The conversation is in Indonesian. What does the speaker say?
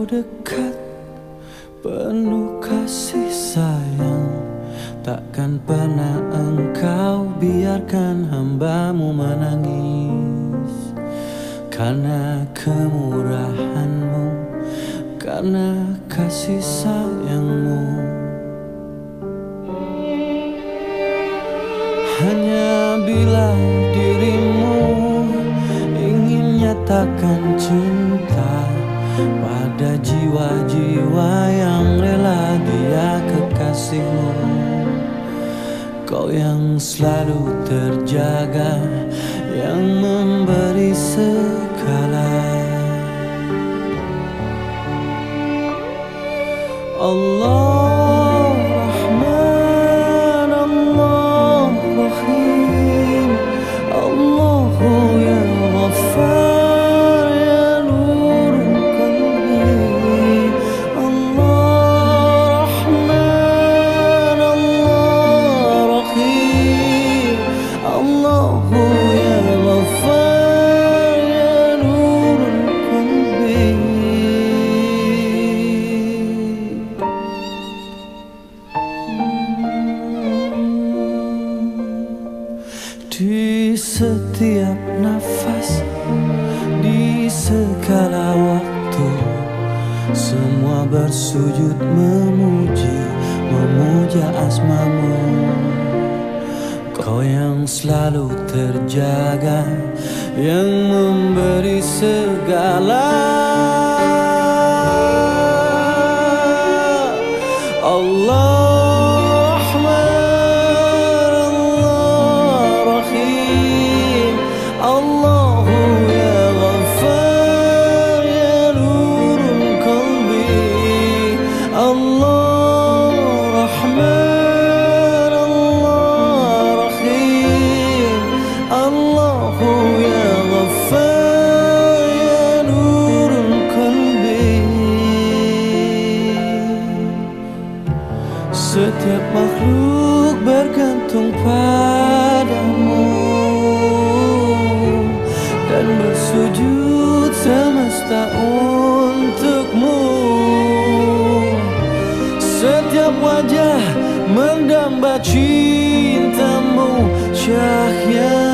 dekat, penuh kasih sayang. Takkan pernah engkau biarkan hambamu menangis. Karena kemurahan-Mu, karena kasih sayang-Mu. Hanya bila dirimu ingin nyatakan cinta pada jiwa-jiwa yang rela dia kekasihmu, kau yang selalu terjaga, yang memberi segala. Allah Rahman, Allah Rahim, Allahu ya Ghaffar ya Nurul Qalbi. Allah Rahman, Allah Rahim, Allahu ya Ghaffar ya Nurul Qalbi. Di setiap nafas, di segala waktu, semua bersujud memuja asma-Mu. Kau yang selalu terjaga, yang memberi segala. Allah Allahu ya Ghaffar ya Nurul Qalbi. Allah Rahman, Allah Rahim, Allahu ya Ghaffar ya Nurul Qalbi. Setiap makhluk bergantung padamu dan bersujud semesta untuk-Mu. Setiap wajah mendamba cinta-Mu, Syahya.